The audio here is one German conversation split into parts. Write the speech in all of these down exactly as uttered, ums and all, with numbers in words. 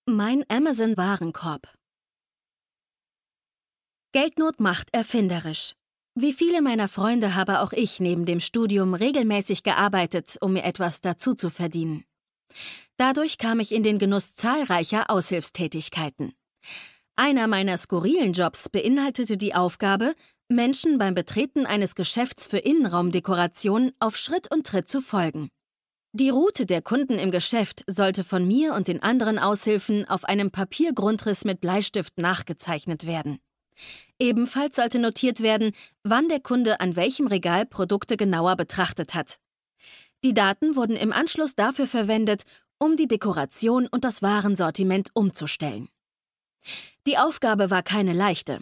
Mein Amazon-Warenkorb. Geldnot macht erfinderisch. Wie viele meiner Freunde habe auch ich neben dem Studium regelmäßig gearbeitet, um mir etwas dazu zu verdienen. Dadurch kam ich in den Genuss zahlreicher Aushilfstätigkeiten. Einer meiner skurrilen Jobs beinhaltete die Aufgabe, Menschen beim Betreten eines Geschäfts für Innenraumdekoration auf Schritt und Tritt zu folgen. Die Route der Kunden im Geschäft sollte von mir und den anderen Aushilfen auf einem Papiergrundriss mit Bleistift nachgezeichnet werden. Ebenfalls sollte notiert werden, wann der Kunde an welchem Regal Produkte genauer betrachtet hat. Die Daten wurden im Anschluss dafür verwendet, um die Dekoration und das Warensortiment umzustellen. Die Aufgabe war keine leichte.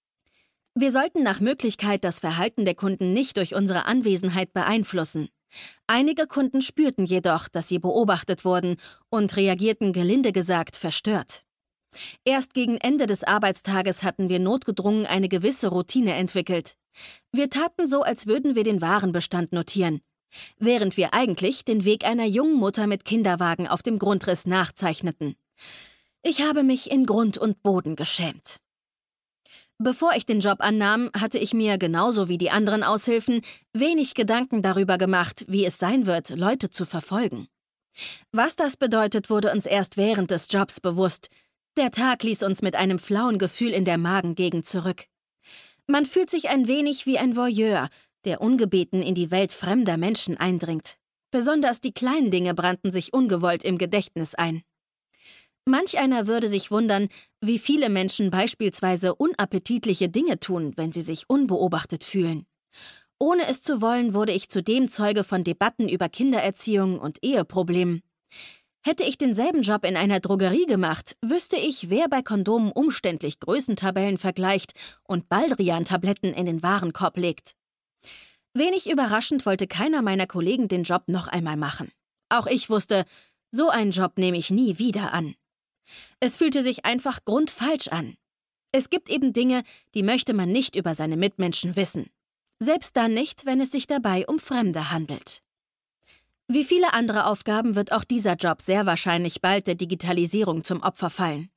Wir sollten nach Möglichkeit das Verhalten der Kunden nicht durch unsere Anwesenheit beeinflussen. Einige Kunden spürten jedoch, dass sie beobachtet wurden und reagierten gelinde gesagt verstört. Erst gegen Ende des Arbeitstages hatten wir notgedrungen eine gewisse Routine entwickelt. Wir taten so, als würden wir den Warenbestand notieren, während wir eigentlich den Weg einer jungen Mutter mit Kinderwagen auf dem Grundriss nachzeichneten. Ich habe mich in Grund und Boden geschämt. Bevor ich den Job annahm, hatte ich mir, genauso wie die anderen Aushilfen, wenig Gedanken darüber gemacht, wie es sein wird, Leute zu verfolgen. Was das bedeutet, wurde uns erst während des Jobs bewusst. Der Tag ließ uns mit einem flauen Gefühl in der Magengegend zurück. Man fühlt sich ein wenig wie ein Voyeur, der ungebeten in die Welt fremder Menschen eindringt. Besonders die kleinen Dinge brannten sich ungewollt im Gedächtnis ein. Manch einer würde sich wundern, wie viele Menschen beispielsweise unappetitliche Dinge tun, wenn sie sich unbeobachtet fühlen. Ohne es zu wollen, wurde ich zudem Zeuge von Debatten über Kindererziehung und Eheproblemen. Hätte ich denselben Job in einer Drogerie gemacht, wüsste ich, wer bei Kondomen umständlich Größentabellen vergleicht und Baldrian-Tabletten in den Warenkorb legt. Wenig überraschend wollte keiner meiner Kollegen den Job noch einmal machen. Auch ich wusste, so einen Job nehme ich nie wieder an. Es fühlte sich einfach grundfalsch an. Es gibt eben Dinge, die möchte man nicht über seine Mitmenschen wissen. Selbst dann nicht, wenn es sich dabei um Fremde handelt. Wie viele andere Aufgaben wird auch dieser Job sehr wahrscheinlich bald der Digitalisierung zum Opfer fallen.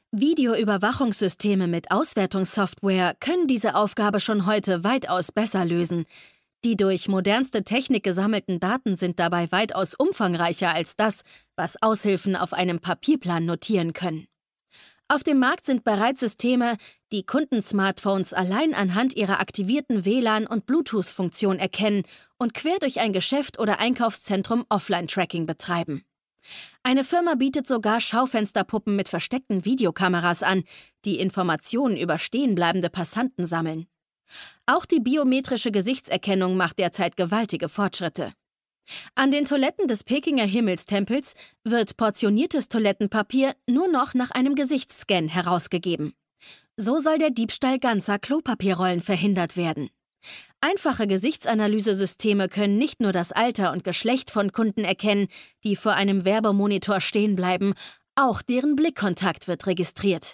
Videoüberwachungssysteme mit Auswertungssoftware können diese Aufgabe schon heute weitaus besser lösen. Die durch modernste Technik gesammelten Daten sind dabei weitaus umfangreicher als das, was Aushilfen auf einem Papierplan notieren können. Auf dem Markt sind bereits Systeme, die Kundensmartphones allein anhand ihrer aktivierten W L A N- und Bluetooth-Funktion erkennen und quer durch ein Geschäft oder Einkaufszentrum Offline-Tracking betreiben. Eine Firma bietet sogar Schaufensterpuppen mit versteckten Videokameras an, die Informationen über stehenbleibende Passanten sammeln. Auch die biometrische Gesichtserkennung macht derzeit gewaltige Fortschritte. An den Toiletten des Pekinger Himmelstempels wird portioniertes Toilettenpapier nur noch nach einem Gesichtsscan herausgegeben. So soll der Diebstahl ganzer Klopapierrollen verhindert werden. Einfache Gesichtsanalysesysteme können nicht nur das Alter und Geschlecht von Kunden erkennen, die vor einem Werbemonitor stehen bleiben, auch deren Blickkontakt wird registriert.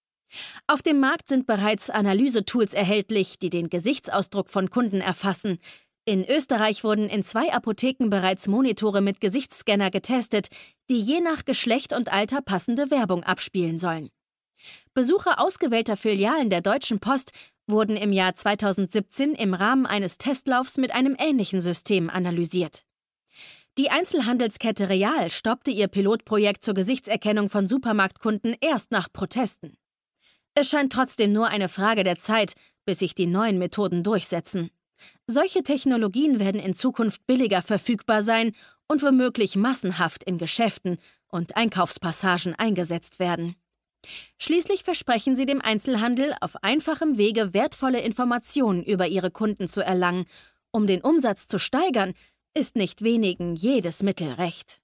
Auf dem Markt sind bereits Analysetools erhältlich, die den Gesichtsausdruck von Kunden erfassen. In Österreich wurden in zwei Apotheken bereits Monitore mit Gesichtsscanner getestet, die je nach Geschlecht und Alter passende Werbung abspielen sollen. Besucher ausgewählter Filialen der Deutschen Post wurden im Jahr zweitausendsiebzehn im Rahmen eines Testlaufs mit einem ähnlichen System analysiert. Die Einzelhandelskette Real stoppte ihr Pilotprojekt zur Gesichtserkennung von Supermarktkunden erst nach Protesten. Es scheint trotzdem nur eine Frage der Zeit, bis sich die neuen Methoden durchsetzen. Solche Technologien werden in Zukunft billiger verfügbar sein und womöglich massenhaft in Geschäften und Einkaufspassagen eingesetzt werden. Schließlich versprechen sie dem Einzelhandel, auf einfachem Wege wertvolle Informationen über ihre Kunden zu erlangen. Um den Umsatz zu steigern, ist nicht wenigen jedes Mittel recht.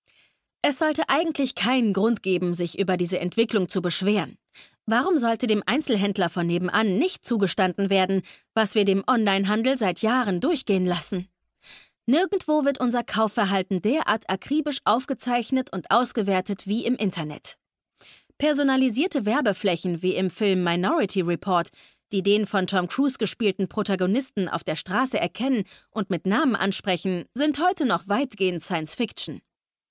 Es sollte eigentlich keinen Grund geben, sich über diese Entwicklung zu beschweren. Warum sollte dem Einzelhändler von nebenan nicht zugestanden werden, was wir dem Onlinehandel seit Jahren durchgehen lassen? Nirgendwo wird unser Kaufverhalten derart akribisch aufgezeichnet und ausgewertet wie im Internet. Personalisierte Werbeflächen wie im Film Minority Report, die den von Tom Cruise gespielten Protagonisten auf der Straße erkennen und mit Namen ansprechen, sind heute noch weitgehend Science Fiction.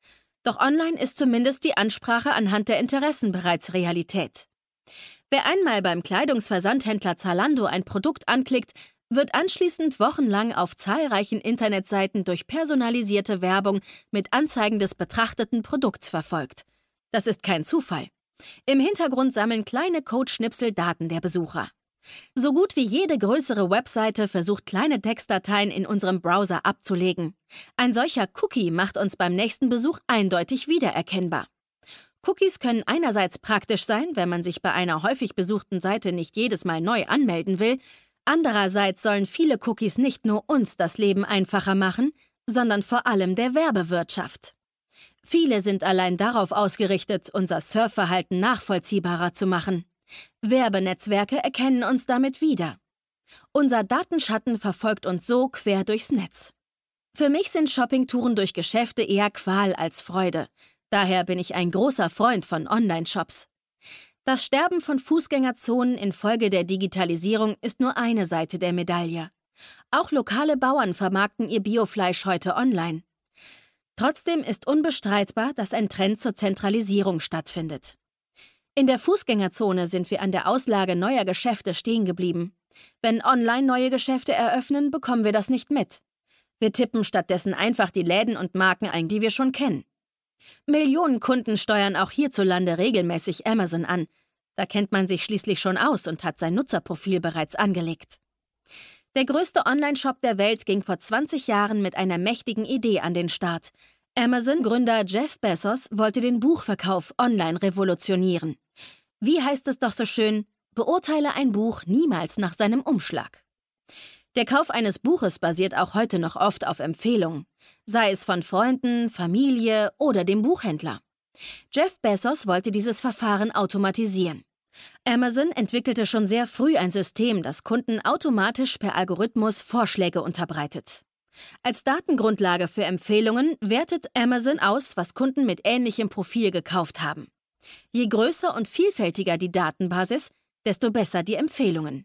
Doch online ist zumindest die Ansprache anhand der Interessen bereits Realität. Wer einmal beim Kleidungsversandhändler Zalando ein Produkt anklickt, wird anschließend wochenlang auf zahlreichen Internetseiten durch personalisierte Werbung mit Anzeigen des betrachteten Produkts verfolgt. Das ist kein Zufall. Im Hintergrund sammeln kleine Codeschnipsel Daten der Besucher. So gut wie jede größere Webseite versucht, kleine Textdateien in unserem Browser abzulegen. Ein solcher Cookie macht uns beim nächsten Besuch eindeutig wiedererkennbar. Cookies können einerseits praktisch sein, wenn man sich bei einer häufig besuchten Seite nicht jedes Mal neu anmelden will. Andererseits sollen viele Cookies nicht nur uns das Leben einfacher machen, sondern vor allem der Werbewirtschaft. Viele sind allein darauf ausgerichtet, unser Surfverhalten nachvollziehbarer zu machen. Werbenetzwerke erkennen uns damit wieder. Unser Datenschatten verfolgt uns so quer durchs Netz. Für mich sind Shoppingtouren durch Geschäfte eher Qual als Freude. Daher bin ich ein großer Freund von Online-Shops. Das Sterben von Fußgängerzonen infolge der Digitalisierung ist nur eine Seite der Medaille. Auch lokale Bauern vermarkten ihr Biofleisch heute online. Trotzdem ist unbestreitbar, dass ein Trend zur Zentralisierung stattfindet. In der Fußgängerzone sind wir an der Auslage neuer Geschäfte stehen geblieben. Wenn online neue Geschäfte eröffnen, bekommen wir das nicht mit. Wir tippen stattdessen einfach die Läden und Marken ein, die wir schon kennen. Millionen Kunden steuern auch hierzulande regelmäßig Amazon an. Da kennt man sich schließlich schon aus und hat sein Nutzerprofil bereits angelegt. Der größte Online-Shop der Welt ging vor zwanzig Jahren mit einer mächtigen Idee an den Start. Amazon-Gründer Jeff Bezos wollte den Buchverkauf online revolutionieren. Wie heißt es doch so schön, beurteile ein Buch niemals nach seinem Umschlag. Der Kauf eines Buches basiert auch heute noch oft auf Empfehlungen, sei es von Freunden, Familie oder dem Buchhändler. Jeff Bezos wollte dieses Verfahren automatisieren. Amazon entwickelte schon sehr früh ein System, das Kunden automatisch per Algorithmus Vorschläge unterbreitet. Als Datengrundlage für Empfehlungen wertet Amazon aus, was Kunden mit ähnlichem Profil gekauft haben. Je größer und vielfältiger die Datenbasis, desto besser die Empfehlungen.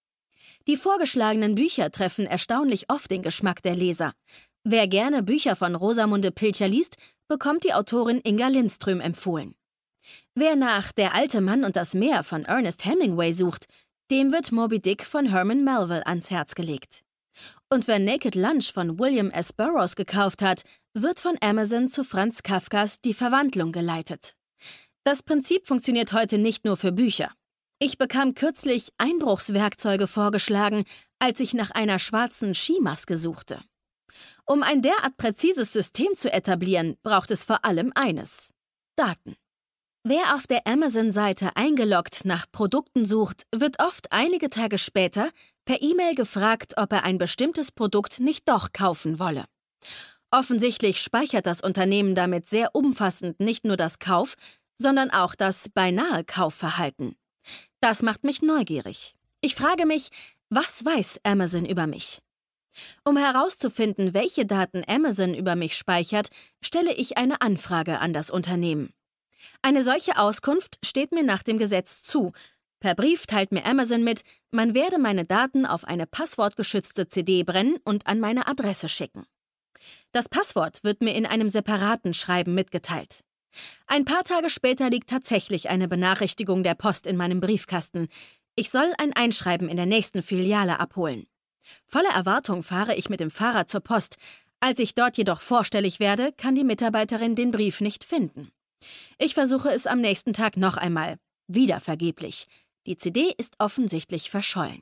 Die vorgeschlagenen Bücher treffen erstaunlich oft den Geschmack der Leser. Wer gerne Bücher von Rosamunde Pilcher liest, bekommt die Autorin Inga Lindström empfohlen. Wer nach Der alte Mann und das Meer von Ernest Hemingway sucht, dem wird Moby Dick von Herman Melville ans Herz gelegt. Und wer Naked Lunch von William S. Burroughs gekauft hat, wird von Amazon zu Franz Kafkas Die Verwandlung geleitet. Das Prinzip funktioniert heute nicht nur für Bücher. Ich bekam kürzlich Einbruchswerkzeuge vorgeschlagen, als ich nach einer schwarzen Skimaske suchte. Um ein derart präzises System zu etablieren, braucht es vor allem eines: Daten. Wer auf der Amazon-Seite eingeloggt nach Produkten sucht, wird oft einige Tage später per E-Mail gefragt, ob er ein bestimmtes Produkt nicht doch kaufen wolle. Offensichtlich speichert das Unternehmen damit sehr umfassend nicht nur das Kauf, sondern auch das Beinahe-Kaufverhalten. Das macht mich neugierig. Ich frage mich, was weiß Amazon über mich? Um herauszufinden, welche Daten Amazon über mich speichert, stelle ich eine Anfrage an das Unternehmen. Eine solche Auskunft steht mir nach dem Gesetz zu. Per Brief teilt mir Amazon mit, man werde meine Daten auf eine passwortgeschützte C D brennen und an meine Adresse schicken. Das Passwort wird mir in einem separaten Schreiben mitgeteilt. Ein paar Tage später liegt tatsächlich eine Benachrichtigung der Post in meinem Briefkasten. Ich soll ein Einschreiben in der nächsten Filiale abholen. Voller Erwartung fahre ich mit dem Fahrrad zur Post. Als ich dort jedoch vorstellig werde, kann die Mitarbeiterin den Brief nicht finden. Ich versuche es am nächsten Tag noch einmal. Wieder vergeblich. Die C D ist offensichtlich verschollen.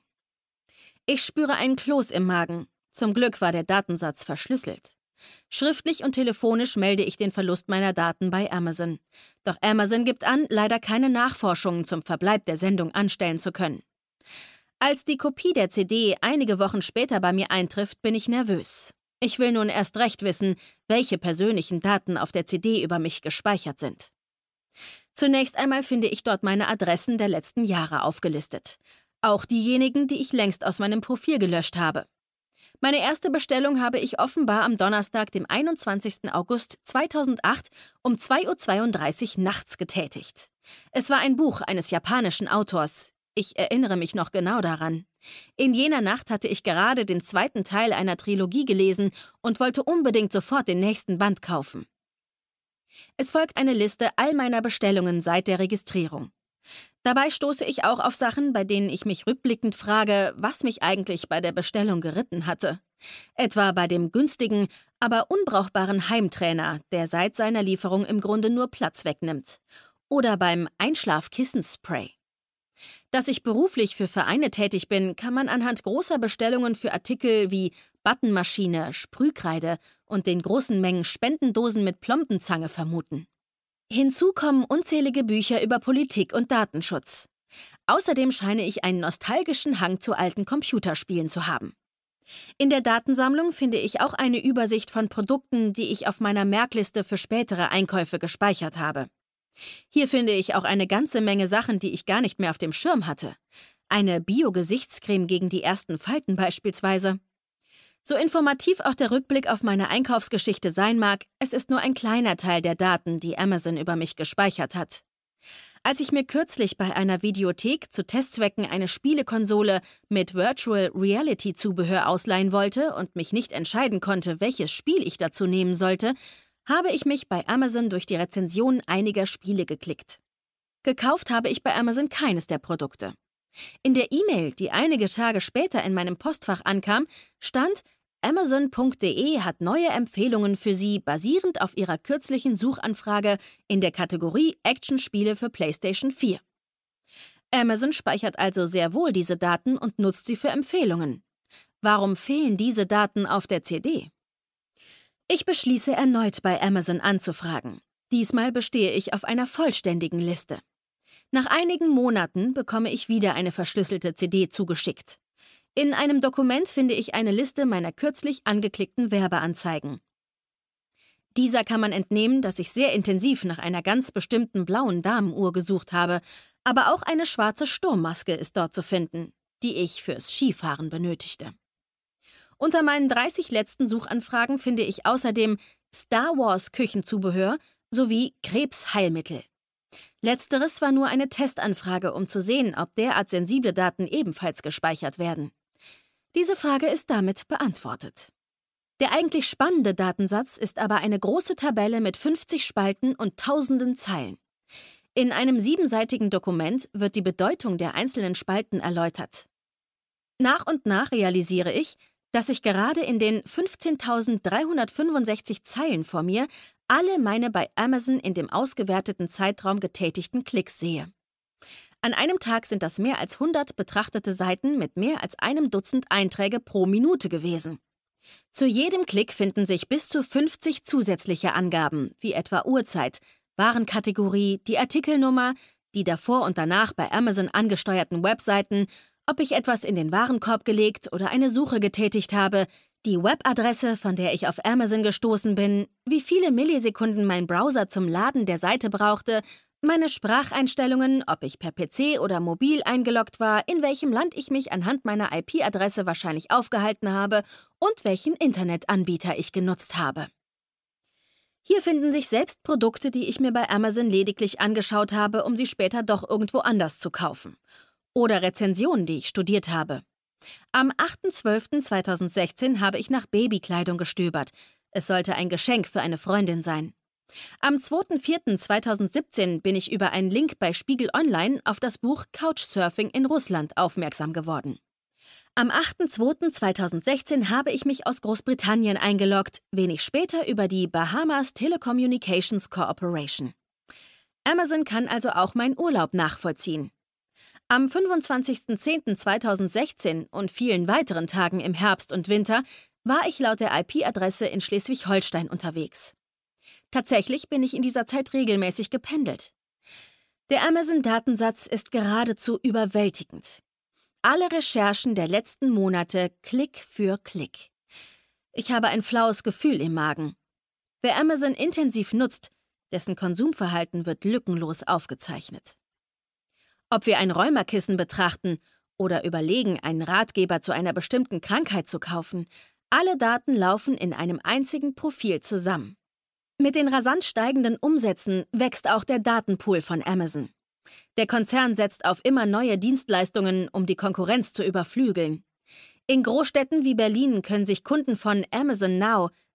Ich spüre einen Kloß im Magen. Zum Glück war der Datensatz verschlüsselt. Schriftlich und telefonisch melde ich den Verlust meiner Daten bei Amazon. Doch Amazon gibt an, leider keine Nachforschungen zum Verbleib der Sendung anstellen zu können. Als die Kopie der C D einige Wochen später bei mir eintrifft, bin ich nervös. Ich will nun erst recht wissen, welche persönlichen Daten auf der C D über mich gespeichert sind. Zunächst einmal finde ich dort meine Adressen der letzten Jahre aufgelistet. Auch diejenigen, die ich längst aus meinem Profil gelöscht habe. Meine erste Bestellung habe ich offenbar am Donnerstag, dem einundzwanzigsten August zweitausendacht um zwei Uhr zweiunddreißig nachts getätigt. Es war ein Buch eines japanischen Autors. Ich erinnere mich noch genau daran. In jener Nacht hatte ich gerade den zweiten Teil einer Trilogie gelesen und wollte unbedingt sofort den nächsten Band kaufen. Es folgt eine Liste all meiner Bestellungen seit der Registrierung. Dabei stoße ich auch auf Sachen, bei denen ich mich rückblickend frage, was mich eigentlich bei der Bestellung geritten hatte. Etwa bei dem günstigen, aber unbrauchbaren Heimtrainer, der seit seiner Lieferung im Grunde nur Platz wegnimmt. Oder beim Einschlafkissenspray. Dass ich beruflich für Vereine tätig bin, kann man anhand großer Bestellungen für Artikel wie Buttonmaschine, Sprühkreide und den großen Mengen Spendendosen mit Plombenzange vermuten. Hinzu kommen unzählige Bücher über Politik und Datenschutz. Außerdem scheine ich einen nostalgischen Hang zu alten Computerspielen zu haben. In der Datensammlung finde ich auch eine Übersicht von Produkten, die ich auf meiner Merkliste für spätere Einkäufe gespeichert habe. Hier finde ich auch eine ganze Menge Sachen, die ich gar nicht mehr auf dem Schirm hatte. Eine Bio-Gesichtscreme gegen die ersten Falten beispielsweise. So informativ auch der Rückblick auf meine Einkaufsgeschichte sein mag, es ist nur ein kleiner Teil der Daten, die Amazon über mich gespeichert hat. Als ich mir kürzlich bei einer Videothek zu Testzwecken eine Spielekonsole mit Virtual Reality Zubehör ausleihen wollte und mich nicht entscheiden konnte, welches Spiel ich dazu nehmen sollte, habe ich mich bei Amazon durch die Rezensionen einiger Spiele geklickt. Gekauft habe ich bei Amazon keines der Produkte. In der E-Mail, die einige Tage später in meinem Postfach ankam, stand, Amazon punkt de hat neue Empfehlungen für Sie, basierend auf Ihrer kürzlichen Suchanfrage in der Kategorie Actionspiele für PlayStation vier. Amazon speichert also sehr wohl diese Daten und nutzt sie für Empfehlungen. Warum fehlen diese Daten auf der C D? Ich beschließe erneut bei Amazon anzufragen. Diesmal bestehe ich auf einer vollständigen Liste. Nach einigen Monaten bekomme ich wieder eine verschlüsselte C D zugeschickt. In einem Dokument finde ich eine Liste meiner kürzlich angeklickten Werbeanzeigen. Dieser kann man entnehmen, dass ich sehr intensiv nach einer ganz bestimmten blauen Damenuhr gesucht habe, aber auch eine schwarze Sturmmaske ist dort zu finden, die ich fürs Skifahren benötigte. Unter meinen dreißig letzten Suchanfragen finde ich außerdem Star Wars Küchenzubehör sowie Krebsheilmittel. Letzteres war nur eine Testanfrage, um zu sehen, ob derart sensible Daten ebenfalls gespeichert werden. Diese Frage ist damit beantwortet. Der eigentlich spannende Datensatz ist aber eine große Tabelle mit fünfzig Spalten und tausenden Zeilen. In einem siebenseitigen Dokument wird die Bedeutung der einzelnen Spalten erläutert. Nach und nach realisiere ich, dass ich gerade in den fünfzehntausenddreihundertfünfundsechzig Zeilen vor mir alle meine bei Amazon in dem ausgewerteten Zeitraum getätigten Klicks sehe. An einem Tag sind das mehr als hundert betrachtete Seiten mit mehr als einem Dutzend Einträge pro Minute gewesen. Zu jedem Klick finden sich bis zu fünfzig zusätzliche Angaben, wie etwa Uhrzeit, Warenkategorie, die Artikelnummer, die davor und danach bei Amazon angesteuerten Webseiten, ob ich etwas in den Warenkorb gelegt oder eine Suche getätigt habe, die Webadresse, von der ich auf Amazon gestoßen bin, wie viele Millisekunden mein Browser zum Laden der Seite brauchte, meine Spracheinstellungen, ob ich per P C oder mobil eingeloggt war, in welchem Land ich mich anhand meiner I P-Adresse wahrscheinlich aufgehalten habe und welchen Internetanbieter ich genutzt habe. Hier finden sich selbst Produkte, die ich mir bei Amazon lediglich angeschaut habe, um sie später doch irgendwo anders zu kaufen. Oder Rezensionen, die ich studiert habe. Am achter zwölfter zweitausendsechzehn habe ich nach Babykleidung gestöbert. Es sollte ein Geschenk für eine Freundin sein. Am zweiter vierter zweitausendsiebzehn bin ich über einen Link bei Spiegel Online auf das Buch Couchsurfing in Russland aufmerksam geworden. Am achter zweiter zweitausendsechzehn habe ich mich aus Großbritannien eingeloggt, wenig später über die Bahamas Telecommunications Corporation. Amazon kann also auch meinen Urlaub nachvollziehen. Am fünfundzwanzigster zehnter zweitausendsechzehn und vielen weiteren Tagen im Herbst und Winter war ich laut der I P-Adresse in Schleswig-Holstein unterwegs. Tatsächlich bin ich in dieser Zeit regelmäßig gependelt. Der Amazon-Datensatz ist geradezu überwältigend. Alle Recherchen der letzten Monate Klick für Klick. Ich habe ein flaues Gefühl im Magen. Wer Amazon intensiv nutzt, dessen Konsumverhalten wird lückenlos aufgezeichnet. Ob wir ein Rheumakissen betrachten oder überlegen, einen Ratgeber zu einer bestimmten Krankheit zu kaufen, alle Daten laufen in einem einzigen Profil zusammen. Mit den rasant steigenden Umsätzen wächst auch der Datenpool von Amazon. Der Konzern setzt auf immer neue Dienstleistungen, um die Konkurrenz zu überflügeln. In Großstädten wie Berlin können sich Kunden von Amazon Now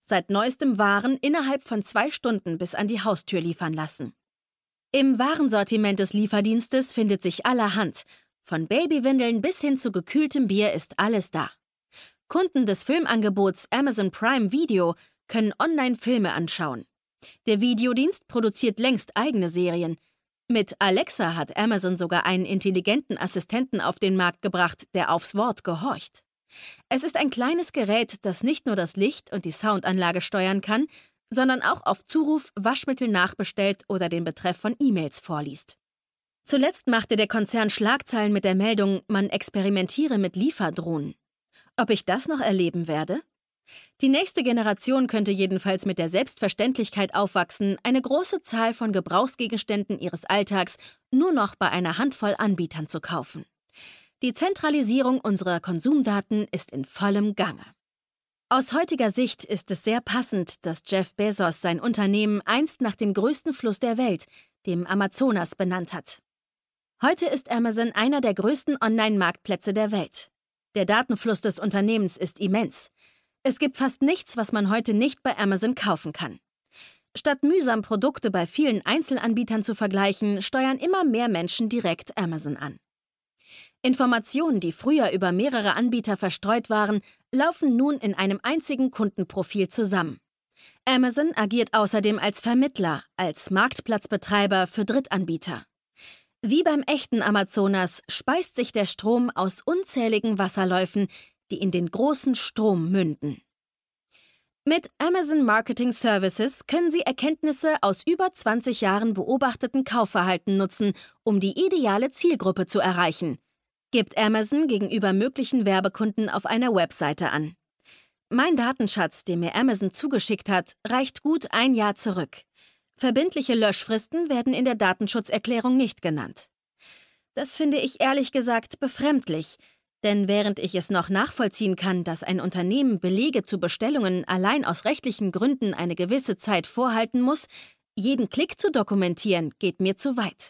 seit neuestem Waren innerhalb von zwei Stunden bis an die Haustür liefern lassen. Im Warensortiment des Lieferdienstes findet sich allerhand. Von Babywindeln bis hin zu gekühltem Bier ist alles da. Kunden des Filmangebots Amazon Prime Video können online Filme anschauen. Der Videodienst produziert längst eigene Serien. Mit Alexa hat Amazon sogar einen intelligenten Assistenten auf den Markt gebracht, der aufs Wort gehorcht. Es ist ein kleines Gerät, das nicht nur das Licht und die Soundanlage steuern kann, sondern auch auf Zuruf Waschmittel nachbestellt oder den Betreff von E-Mails vorliest. Zuletzt machte der Konzern Schlagzeilen mit der Meldung, man experimentiere mit Lieferdrohnen. Ob ich das noch erleben werde? Die nächste Generation könnte jedenfalls mit der Selbstverständlichkeit aufwachsen, eine große Zahl von Gebrauchsgegenständen ihres Alltags nur noch bei einer Handvoll Anbietern zu kaufen. Die Zentralisierung unserer Konsumdaten ist in vollem Gange. Aus heutiger Sicht ist es sehr passend, dass Jeff Bezos sein Unternehmen einst nach dem größten Fluss der Welt, dem Amazonas, benannt hat. Heute ist Amazon einer der größten Online-Marktplätze der Welt. Der Datenfluss des Unternehmens ist immens. Es gibt fast nichts, was man heute nicht bei Amazon kaufen kann. Statt mühsam Produkte bei vielen Einzelanbietern zu vergleichen, steuern immer mehr Menschen direkt Amazon an. Informationen, die früher über mehrere Anbieter verstreut waren, laufen nun in einem einzigen Kundenprofil zusammen. Amazon agiert außerdem als Vermittler, als Marktplatzbetreiber für Drittanbieter. Wie beim echten Amazonas speist sich der Strom aus unzähligen Wasserläufen, die in den großen Strom münden. Mit Amazon Marketing Services können Sie Erkenntnisse aus über zwanzig Jahren beobachteten Kaufverhalten nutzen, um die ideale Zielgruppe zu erreichen, gibt Amazon gegenüber möglichen Werbekunden auf einer Webseite an. Mein Datenschatz, den mir Amazon zugeschickt hat, reicht gut ein Jahr zurück. Verbindliche Löschfristen werden in der Datenschutzerklärung nicht genannt. Das finde ich ehrlich gesagt befremdlich, denn während ich es noch nachvollziehen kann, dass ein Unternehmen Belege zu Bestellungen allein aus rechtlichen Gründen eine gewisse Zeit vorhalten muss, jeden Klick zu dokumentieren, geht mir zu weit.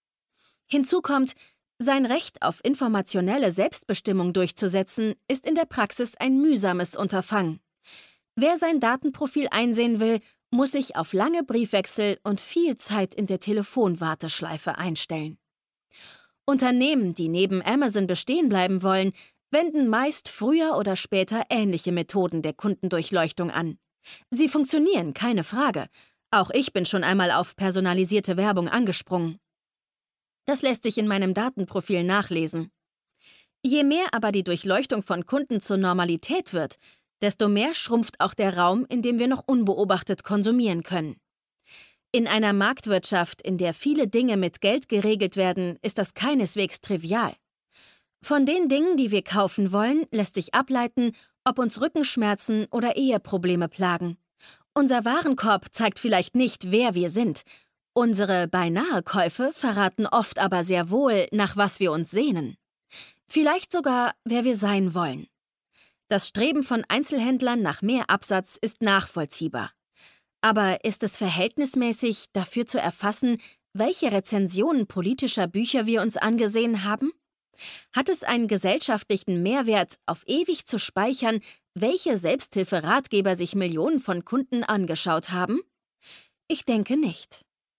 Hinzu kommt, sein Recht auf informationelle Selbstbestimmung durchzusetzen, ist in der Praxis ein mühsames Unterfangen. Wer sein Datenprofil einsehen will, muss sich auf lange Briefwechsel und viel Zeit in der Telefonwarteschleife einstellen. Unternehmen, die neben Amazon bestehen bleiben wollen, wenden meist früher oder später ähnliche Methoden der Kundendurchleuchtung an. Sie funktionieren, keine Frage. Auch ich bin schon einmal auf personalisierte Werbung angesprungen. Das lässt sich in meinem Datenprofil nachlesen. Je mehr aber die Durchleuchtung von Kunden zur Normalität wird, desto mehr schrumpft auch der Raum, in dem wir noch unbeobachtet konsumieren können. In einer Marktwirtschaft, in der viele Dinge mit Geld geregelt werden, ist das keineswegs trivial. Von den Dingen, die wir kaufen wollen, lässt sich ableiten, ob uns Rückenschmerzen oder Eheprobleme plagen. Unser Warenkorb zeigt vielleicht nicht, wer wir sind. Unsere Beinahe-Käufe verraten oft aber sehr wohl, nach was wir uns sehnen. Vielleicht sogar, wer wir sein wollen. Das Streben von Einzelhändlern nach mehr Absatz ist nachvollziehbar. Aber ist es verhältnismäßig, dafür zu erfassen, welche Rezensionen politischer Bücher wir uns angesehen haben? Hat es einen gesellschaftlichen Mehrwert, auf ewig zu speichern, welche Selbsthilferatgeber sich Millionen von Kunden angeschaut haben? Ich denke nicht.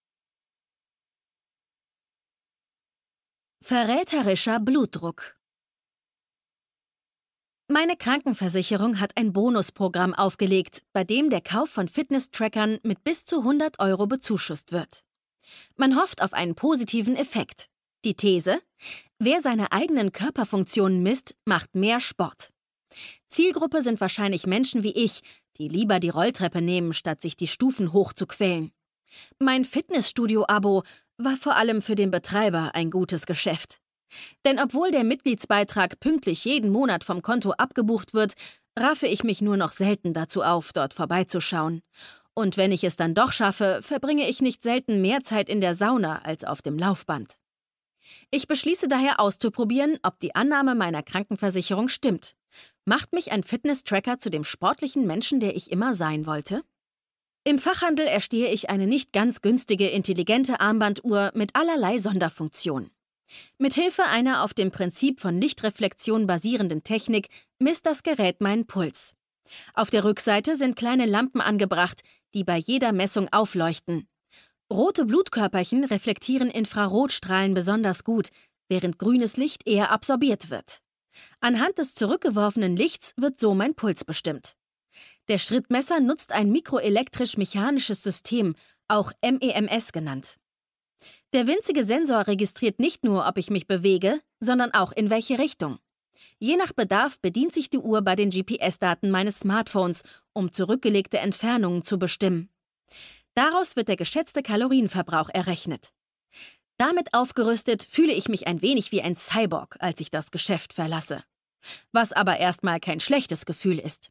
Verräterischer Blutdruck. Meine Krankenversicherung hat ein Bonusprogramm aufgelegt, bei dem der Kauf von Fitness-Trackern mit bis zu hundert Euro bezuschusst wird. Man hofft auf einen positiven Effekt. Die These: Wer seine eigenen Körperfunktionen misst, macht mehr Sport. Zielgruppe sind wahrscheinlich Menschen wie ich, die lieber die Rolltreppe nehmen, statt sich die Stufen hochzuquälen. Mein Fitnessstudio-Abo war vor allem für den Betreiber ein gutes Geschäft. Denn obwohl der Mitgliedsbeitrag pünktlich jeden Monat vom Konto abgebucht wird, raffe ich mich nur noch selten dazu auf, dort vorbeizuschauen. Und wenn ich es dann doch schaffe, verbringe ich nicht selten mehr Zeit in der Sauna als auf dem Laufband. Ich beschließe daher auszuprobieren, ob die Annahme meiner Krankenversicherung stimmt. Macht mich ein Fitness-Tracker zu dem sportlichen Menschen, der ich immer sein wollte? Im Fachhandel erstehe ich eine nicht ganz günstige, intelligente Armbanduhr mit allerlei Sonderfunktionen. Mithilfe einer auf dem Prinzip von Lichtreflexion basierenden Technik misst das Gerät meinen Puls. Auf der Rückseite sind kleine Lampen angebracht, die bei jeder Messung aufleuchten. Rote Blutkörperchen reflektieren Infrarotstrahlen besonders gut, während grünes Licht eher absorbiert wird. Anhand des zurückgeworfenen Lichts wird so mein Puls bestimmt. Der Schrittmesser nutzt ein mikroelektrisch-mechanisches System, auch M E M S genannt. Der winzige Sensor registriert nicht nur, ob ich mich bewege, sondern auch in welche Richtung. Je nach Bedarf bedient sich die Uhr bei den G P S-Daten meines Smartphones, um zurückgelegte Entfernungen zu bestimmen. Daraus wird der geschätzte Kalorienverbrauch errechnet. Damit aufgerüstet fühle ich mich ein wenig wie ein Cyborg, als ich das Geschäft verlasse. Was aber erstmal kein schlechtes Gefühl ist.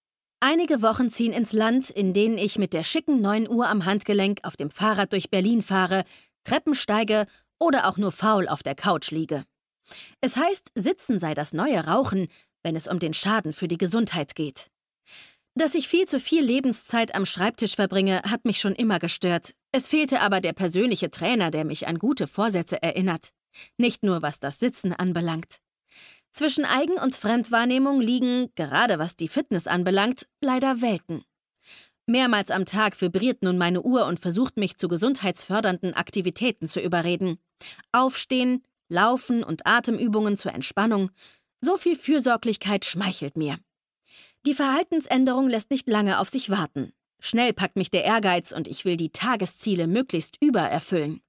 Einige Wochen ziehen ins Land, in denen ich mit der schicken neuen Uhr am Handgelenk auf dem Fahrrad durch Berlin fahre, Treppen steige oder auch nur faul auf der Couch liege. Es heißt, Sitzen sei das neue Rauchen, wenn es um den Schaden für die Gesundheit geht. Dass ich viel zu viel Lebenszeit am Schreibtisch verbringe, hat mich schon immer gestört. Es fehlte aber der persönliche Trainer, der mich an gute Vorsätze erinnert. Nicht nur was das Sitzen anbelangt. Zwischen Eigen- und Fremdwahrnehmung liegen, gerade was die Fitness anbelangt, leider Welten. Mehrmals am Tag vibriert nun meine Uhr und versucht mich zu gesundheitsfördernden Aktivitäten zu überreden. Aufstehen, Laufen und Atemübungen zur Entspannung. So viel Fürsorglichkeit schmeichelt mir. Die Verhaltensänderung lässt nicht lange auf sich warten. Schnell packt mich der Ehrgeiz und ich will die Tagesziele möglichst übererfüllen.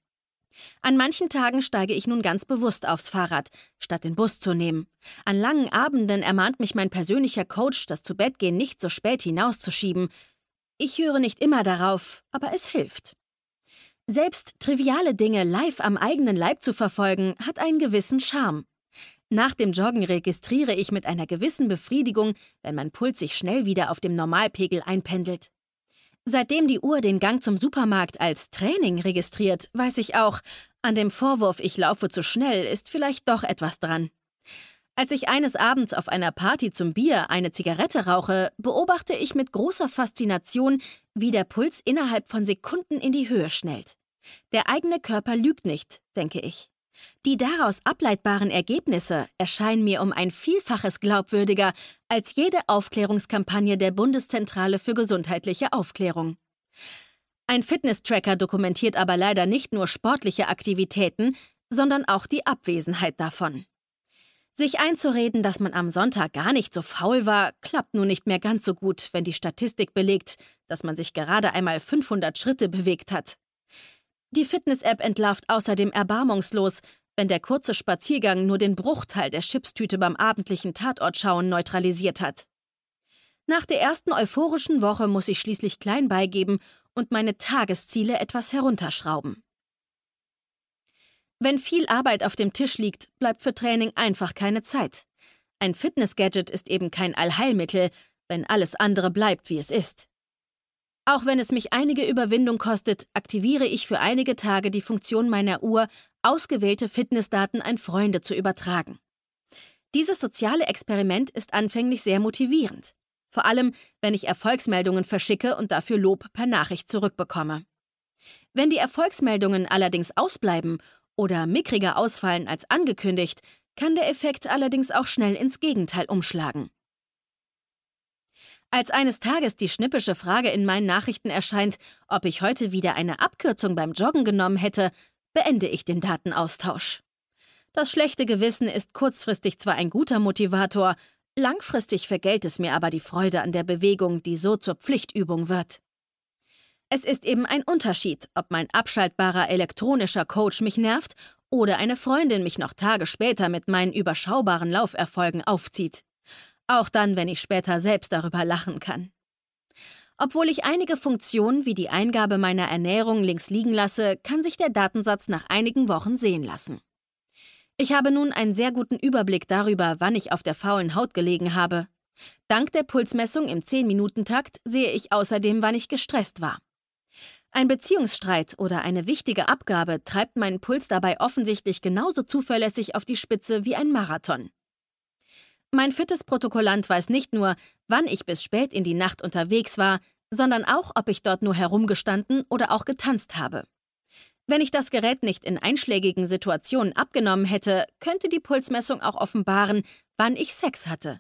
An manchen Tagen steige ich nun ganz bewusst aufs Fahrrad, statt den Bus zu nehmen. An langen Abenden ermahnt mich mein persönlicher Coach, das Zubettgehen nicht so spät hinauszuschieben. Ich höre nicht immer darauf, aber es hilft. Selbst triviale Dinge live am eigenen Leib zu verfolgen, hat einen gewissen Charme. Nach dem Joggen registriere ich mit einer gewissen Befriedigung, wenn mein Puls sich schnell wieder auf dem Normalpegel einpendelt. Seitdem die Uhr den Gang zum Supermarkt als Training registriert, weiß ich auch, an dem Vorwurf, ich laufe zu schnell, ist vielleicht doch etwas dran. Als ich eines Abends auf einer Party zum Bier eine Zigarette rauche, beobachte ich mit großer Faszination, wie der Puls innerhalb von Sekunden in die Höhe schnellt. Der eigene Körper lügt nicht, denke ich. Die daraus ableitbaren Ergebnisse erscheinen mir um ein Vielfaches glaubwürdiger als jede Aufklärungskampagne der Bundeszentrale für gesundheitliche Aufklärung. Ein Fitness-Tracker dokumentiert aber leider nicht nur sportliche Aktivitäten, sondern auch die Abwesenheit davon. Sich einzureden, dass man am Sonntag gar nicht so faul war, klappt nun nicht mehr ganz so gut, wenn die Statistik belegt, dass man sich gerade einmal fünfhundert Schritte bewegt hat. Die Fitness-App entlarvt außerdem erbarmungslos, wenn der kurze Spaziergang nur den Bruchteil der Chipstüte beim abendlichen Tatortschauen neutralisiert hat. Nach der ersten euphorischen Woche muss ich schließlich klein beigeben und meine Tagesziele etwas herunterschrauben. Wenn viel Arbeit auf dem Tisch liegt, bleibt für Training einfach keine Zeit. Ein Fitness-Gadget ist eben kein Allheilmittel, wenn alles andere bleibt, wie es ist. Auch wenn es mich einige Überwindung kostet, aktiviere ich für einige Tage die Funktion meiner Uhr, ausgewählte Fitnessdaten an Freunde zu übertragen. Dieses soziale Experiment ist anfänglich sehr motivierend. Vor allem, wenn ich Erfolgsmeldungen verschicke und dafür Lob per Nachricht zurückbekomme. Wenn die Erfolgsmeldungen allerdings ausbleiben oder mickriger ausfallen als angekündigt, kann der Effekt allerdings auch schnell ins Gegenteil umschlagen. Als eines Tages die schnippische Frage in meinen Nachrichten erscheint, ob ich heute wieder eine Abkürzung beim Joggen genommen hätte, beende ich den Datenaustausch. Das schlechte Gewissen ist kurzfristig zwar ein guter Motivator, langfristig vergällt es mir aber die Freude an der Bewegung, die so zur Pflichtübung wird. Es ist eben ein Unterschied, ob mein abschaltbarer elektronischer Coach mich nervt oder eine Freundin mich noch Tage später mit meinen überschaubaren Lauferfolgen aufzieht. Auch dann, wenn ich später selbst darüber lachen kann. Obwohl ich einige Funktionen wie die Eingabe meiner Ernährung links liegen lasse, kann sich der Datensatz nach einigen Wochen sehen lassen. Ich habe nun einen sehr guten Überblick darüber, wann ich auf der faulen Haut gelegen habe. Dank der Pulsmessung im zehn-Minuten-Takt sehe ich außerdem, wann ich gestresst war. Ein Beziehungsstreit oder eine wichtige Abgabe treibt meinen Puls dabei offensichtlich genauso zuverlässig auf die Spitze wie ein Marathon. Mein Fitness-Protokollant weiß nicht nur, wann ich bis spät in die Nacht unterwegs war, sondern auch, ob ich dort nur herumgestanden oder auch getanzt habe. Wenn ich das Gerät nicht in einschlägigen Situationen abgenommen hätte, könnte die Pulsmessung auch offenbaren, wann ich Sex hatte.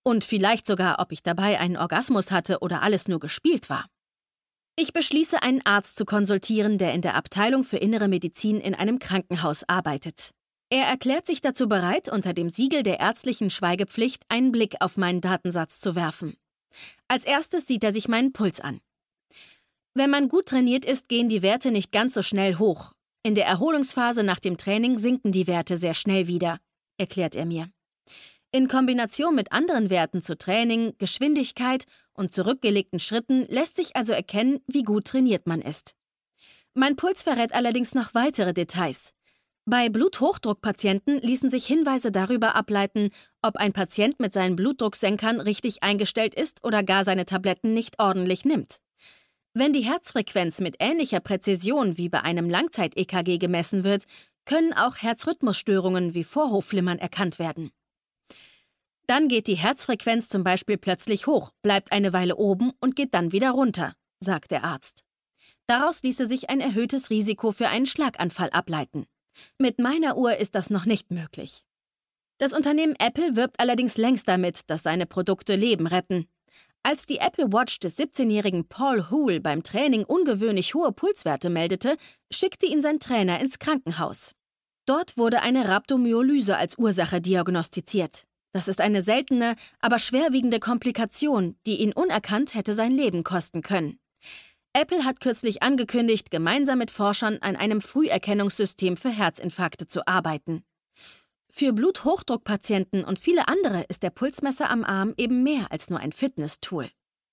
Und vielleicht sogar, ob ich dabei einen Orgasmus hatte oder alles nur gespielt war. Ich beschließe, einen Arzt zu konsultieren, der in der Abteilung für Innere Medizin in einem Krankenhaus arbeitet. Er erklärt sich dazu bereit, unter dem Siegel der ärztlichen Schweigepflicht einen Blick auf meinen Datensatz zu werfen. Als erstes sieht er sich meinen Puls an. Wenn man gut trainiert ist, gehen die Werte nicht ganz so schnell hoch. In der Erholungsphase nach dem Training sinken die Werte sehr schnell wieder, erklärt er mir. In Kombination mit anderen Werten zu Training, Geschwindigkeit und zurückgelegten Schritten lässt sich also erkennen, wie gut trainiert man ist. Mein Puls verrät allerdings noch weitere Details. Bei Bluthochdruckpatienten ließen sich Hinweise darüber ableiten, ob ein Patient mit seinen Blutdrucksenkern richtig eingestellt ist oder gar seine Tabletten nicht ordentlich nimmt. Wenn die Herzfrequenz mit ähnlicher Präzision wie bei einem Langzeit-E K G gemessen wird, können auch Herzrhythmusstörungen wie Vorhofflimmern erkannt werden. Dann geht die Herzfrequenz zum Beispiel plötzlich hoch, bleibt eine Weile oben und geht dann wieder runter, sagt der Arzt. Daraus ließe sich ein erhöhtes Risiko für einen Schlaganfall ableiten. Mit meiner Uhr ist das noch nicht möglich. Das Unternehmen Apple wirbt allerdings längst damit, dass seine Produkte Leben retten. Als die Apple Watch des siebzehnjährigen Paul Houle beim Training ungewöhnlich hohe Pulswerte meldete, schickte ihn sein Trainer ins Krankenhaus. Dort wurde eine Rhabdomyolyse als Ursache diagnostiziert. Das ist eine seltene, aber schwerwiegende Komplikation, die ihn unerkannt hätte sein Leben kosten können. Apple hat kürzlich angekündigt, gemeinsam mit Forschern an einem Früherkennungssystem für Herzinfarkte zu arbeiten. Für Bluthochdruckpatienten und viele andere ist der Pulsmesser am Arm eben mehr als nur ein Fitness-Tool.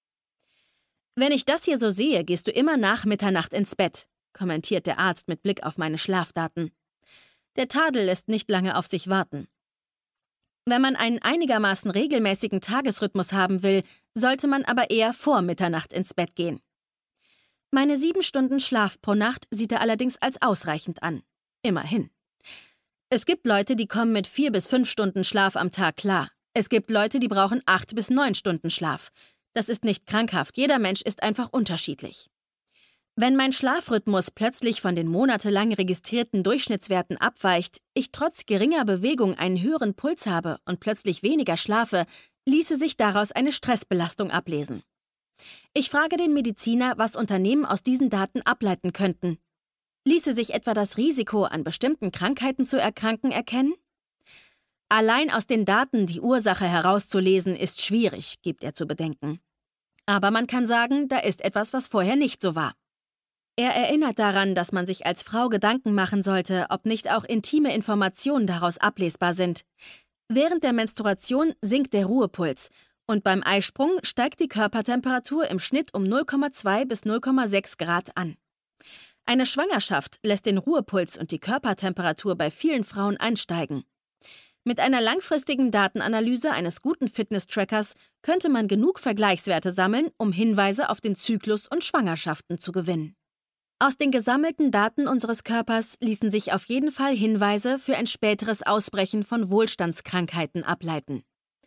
Wenn ich das hier so sehe, gehst du immer nach Mitternacht ins Bett, kommentiert der Arzt mit Blick auf meine Schlafdaten. Der Tadel lässt nicht lange auf sich warten. Wenn man einen einigermaßen regelmäßigen Tagesrhythmus haben will, sollte man aber eher vor Mitternacht ins Bett gehen. Meine sieben Stunden Schlaf pro Nacht sieht er allerdings als ausreichend an. Immerhin. Es gibt Leute, die kommen mit vier bis fünf Stunden Schlaf am Tag klar. Es gibt Leute, die brauchen acht bis neun Stunden Schlaf. Das ist nicht krankhaft, jeder Mensch ist einfach unterschiedlich. Wenn mein Schlafrhythmus plötzlich von den monatelang registrierten Durchschnittswerten abweicht, ich trotz geringer Bewegung einen höheren Puls habe und plötzlich weniger schlafe, ließe sich daraus eine Stressbelastung ablesen. Ich frage den Mediziner, was Unternehmen aus diesen Daten ableiten könnten. Ließe sich etwa das Risiko, an bestimmten Krankheiten zu erkranken, erkennen? Allein aus den Daten die Ursache herauszulesen, ist schwierig, gibt er zu bedenken. Aber man kann sagen, da ist etwas, was vorher nicht so war. Er erinnert daran, dass man sich als Frau Gedanken machen sollte, ob nicht auch intime Informationen daraus ablesbar sind. Während der Menstruation sinkt der Ruhepuls und beim Eisprung steigt die Körpertemperatur im Schnitt um null Komma zwei bis null Komma sechs Grad an. Eine Schwangerschaft lässt den Ruhepuls und die Körpertemperatur bei vielen Frauen ansteigen. Mit einer langfristigen Datenanalyse eines guten Fitness-Trackers könnte man genug Vergleichswerte sammeln, um Hinweise auf den Zyklus und Schwangerschaften zu gewinnen. Aus den gesammelten Daten unseres Körpers ließen sich auf jeden Fall Hinweise für ein späteres Ausbrechen von Wohlstandskrankheiten ableiten.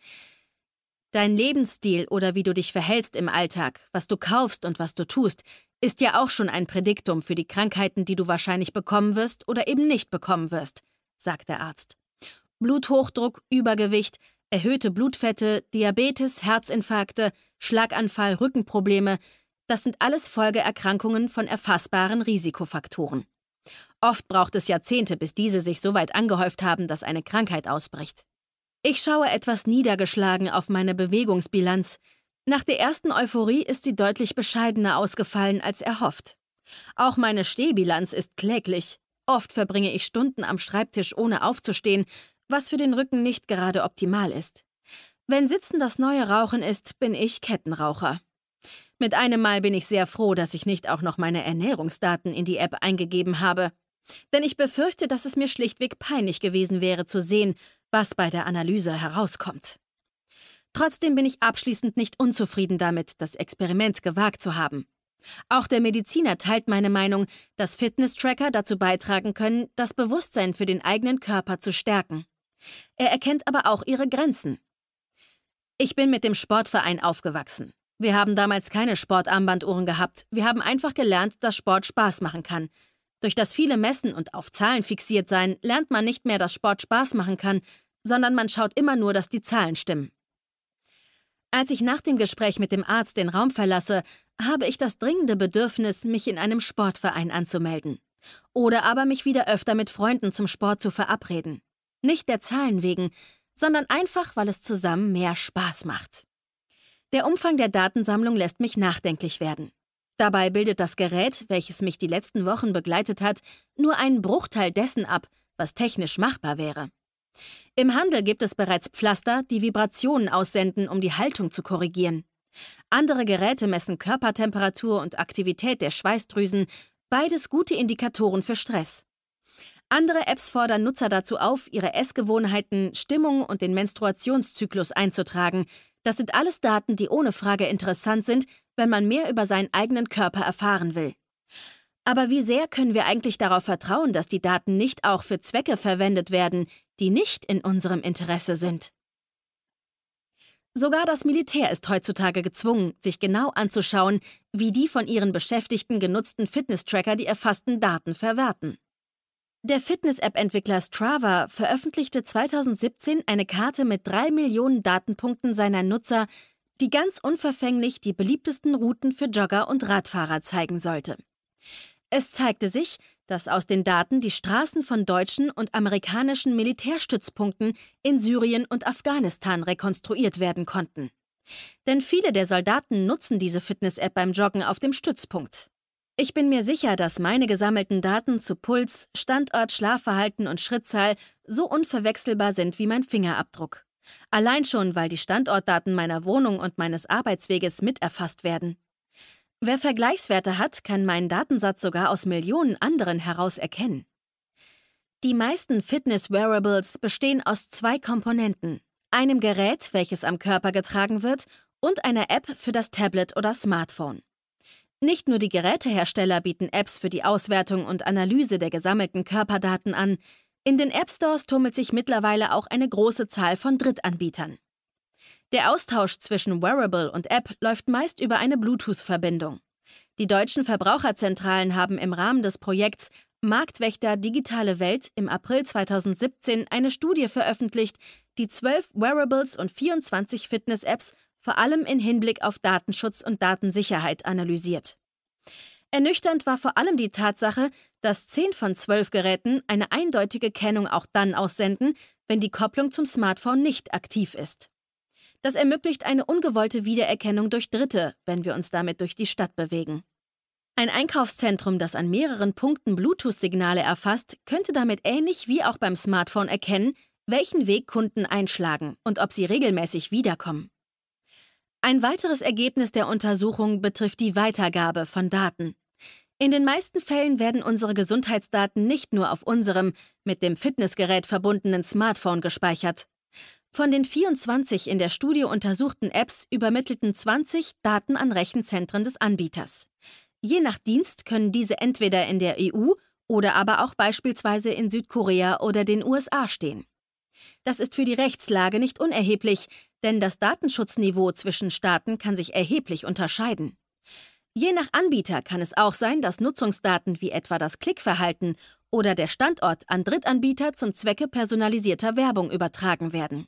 Dein Lebensstil oder wie du dich verhältst im Alltag, was du kaufst und was du tust, ist ja auch schon ein Prädiktum für die Krankheiten, die du wahrscheinlich bekommen wirst oder eben nicht bekommen wirst, sagt der Arzt. Bluthochdruck, Übergewicht, erhöhte Blutfette, Diabetes, Herzinfarkte, Schlaganfall, Rückenprobleme, das sind alles Folgeerkrankungen von erfassbaren Risikofaktoren. Oft braucht es Jahrzehnte, bis diese sich so weit angehäuft haben, dass eine Krankheit ausbricht. Ich schaue etwas niedergeschlagen auf meine Bewegungsbilanz. Nach der ersten Euphorie ist sie deutlich bescheidener ausgefallen als erhofft. Auch meine Stehbilanz ist kläglich. Oft verbringe ich Stunden am Schreibtisch, ohne aufzustehen, was für den Rücken nicht gerade optimal ist. Wenn Sitzen das neue Rauchen ist, bin ich Kettenraucher. Mit einem Mal bin ich sehr froh, dass ich nicht auch noch meine Ernährungsdaten in die App eingegeben habe. Denn ich befürchte, dass es mir schlichtweg peinlich gewesen wäre zu sehen, was bei der Analyse herauskommt. Trotzdem bin ich abschließend nicht unzufrieden damit, das Experiment gewagt zu haben. Auch der Mediziner teilt meine Meinung, dass Fitness-Tracker dazu beitragen können, das Bewusstsein für den eigenen Körper zu stärken. Er erkennt aber auch ihre Grenzen. Ich bin mit dem Sportverein aufgewachsen. Wir haben damals keine Sportarmbanduhren gehabt. Wir haben einfach gelernt, dass Sport Spaß machen kann. Durch das viele Messen und auf Zahlen fixiert sein, lernt man nicht mehr, dass Sport Spaß machen kann, sondern man schaut immer nur, dass die Zahlen stimmen. Als ich nach dem Gespräch mit dem Arzt den Raum verlasse, habe ich das dringende Bedürfnis, mich in einem Sportverein anzumelden. Oder aber mich wieder öfter mit Freunden zum Sport zu verabreden. Nicht der Zahlen wegen, sondern einfach, weil es zusammen mehr Spaß macht. Der Umfang der Datensammlung lässt mich nachdenklich werden. Dabei bildet das Gerät, welches mich die letzten Wochen begleitet hat, nur einen Bruchteil dessen ab, was technisch machbar wäre. Im Handel gibt es bereits Pflaster, die Vibrationen aussenden, um die Haltung zu korrigieren. Andere Geräte messen Körpertemperatur und Aktivität der Schweißdrüsen, beides gute Indikatoren für Stress. Andere Apps fordern Nutzer dazu auf, ihre Essgewohnheiten, Stimmung und den Menstruationszyklus einzutragen. Das sind alles Daten, die ohne Frage interessant sind, wenn man mehr über seinen eigenen Körper erfahren will. Aber wie sehr können wir eigentlich darauf vertrauen, dass die Daten nicht auch für Zwecke verwendet werden, die nicht in unserem Interesse sind? Sogar das Militär ist heutzutage gezwungen, sich genau anzuschauen, wie die von ihren Beschäftigten genutzten Fitness-Tracker die erfassten Daten verwerten. Der Fitness-App-Entwickler Strava veröffentlichte zweitausendsiebzehn eine Karte mit drei Millionen Datenpunkten seiner Nutzer, die ganz unverfänglich die beliebtesten Routen für Jogger und Radfahrer zeigen sollte. Es zeigte sich, dass aus den Daten die Straßen von deutschen und amerikanischen Militärstützpunkten in Syrien und Afghanistan rekonstruiert werden konnten. Denn viele der Soldaten nutzen diese Fitness-App beim Joggen auf dem Stützpunkt. Ich bin mir sicher, dass meine gesammelten Daten zu Puls, Standort, Schlafverhalten und Schrittzahl so unverwechselbar sind wie mein Fingerabdruck. Allein schon, weil die Standortdaten meiner Wohnung und meines Arbeitsweges mit erfasst werden. Wer Vergleichswerte hat, kann meinen Datensatz sogar aus Millionen anderen heraus erkennen. Die meisten Fitness-Wearables bestehen aus zwei Komponenten: einem Gerät, welches am Körper getragen wird, und einer App für das Tablet oder Smartphone. Nicht nur die Gerätehersteller bieten Apps für die Auswertung und Analyse der gesammelten Körperdaten an, in den App-Stores tummelt sich mittlerweile auch eine große Zahl von Drittanbietern. Der Austausch zwischen Wearable und App läuft meist über eine Bluetooth-Verbindung. Die deutschen Verbraucherzentralen haben im Rahmen des Projekts Marktwächter Digitale Welt im April zweitausendsiebzehn eine Studie veröffentlicht, die zwölf Wearables und vierundzwanzig Fitness-Apps vor allem in Hinblick auf Datenschutz und Datensicherheit analysiert. Ernüchternd war vor allem die Tatsache, dass zehn von zwölf Geräten eine eindeutige Kennung auch dann aussenden, wenn die Kopplung zum Smartphone nicht aktiv ist. Das ermöglicht eine ungewollte Wiedererkennung durch Dritte, wenn wir uns damit durch die Stadt bewegen. Ein Einkaufszentrum, das an mehreren Punkten Bluetooth-Signale erfasst, könnte damit ähnlich wie auch beim Smartphone erkennen, welchen Weg Kunden einschlagen und ob sie regelmäßig wiederkommen. Ein weiteres Ergebnis der Untersuchung betrifft die Weitergabe von Daten. In den meisten Fällen werden unsere Gesundheitsdaten nicht nur auf unserem, mit dem Fitnessgerät verbundenen Smartphone gespeichert. Von den vierundzwanzig in der Studie untersuchten Apps übermittelten zwanzig Daten an Rechenzentren des Anbieters. Je nach Dienst können diese entweder in der E U oder aber auch beispielsweise in Südkorea oder den U S A stehen. Das ist für die Rechtslage nicht unerheblich, denn das Datenschutzniveau zwischen Staaten kann sich erheblich unterscheiden. Je nach Anbieter kann es auch sein, dass Nutzungsdaten wie etwa das Klickverhalten oder der Standort an Drittanbieter zum Zwecke personalisierter Werbung übertragen werden.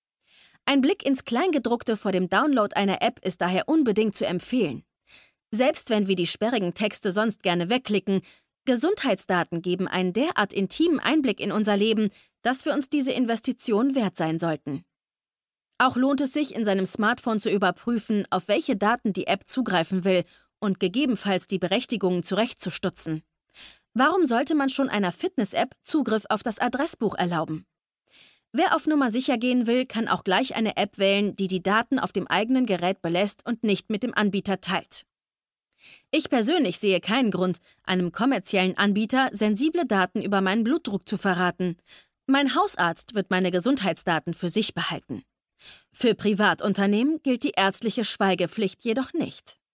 Ein Blick ins Kleingedruckte vor dem Download einer App ist daher unbedingt zu empfehlen. Selbst wenn wir die sperrigen Texte sonst gerne wegklicken, Gesundheitsdaten geben einen derart intimen Einblick in unser Leben, dass wir uns diese Investition wert sein sollten. Auch lohnt es sich, in seinem Smartphone zu überprüfen, auf welche Daten die App zugreifen will und gegebenenfalls die Berechtigungen zurechtzustutzen. Warum sollte man schon einer Fitness-App Zugriff auf das Adressbuch erlauben? Wer auf Nummer sicher gehen will, kann auch gleich eine App wählen, die die Daten auf dem eigenen Gerät belässt und nicht mit dem Anbieter teilt. Ich persönlich sehe keinen Grund, einem kommerziellen Anbieter sensible Daten über meinen Blutdruck zu verraten. Mein Hausarzt wird meine Gesundheitsdaten für sich behalten. Für Privatunternehmen gilt die ärztliche Schweigepflicht jedoch nicht.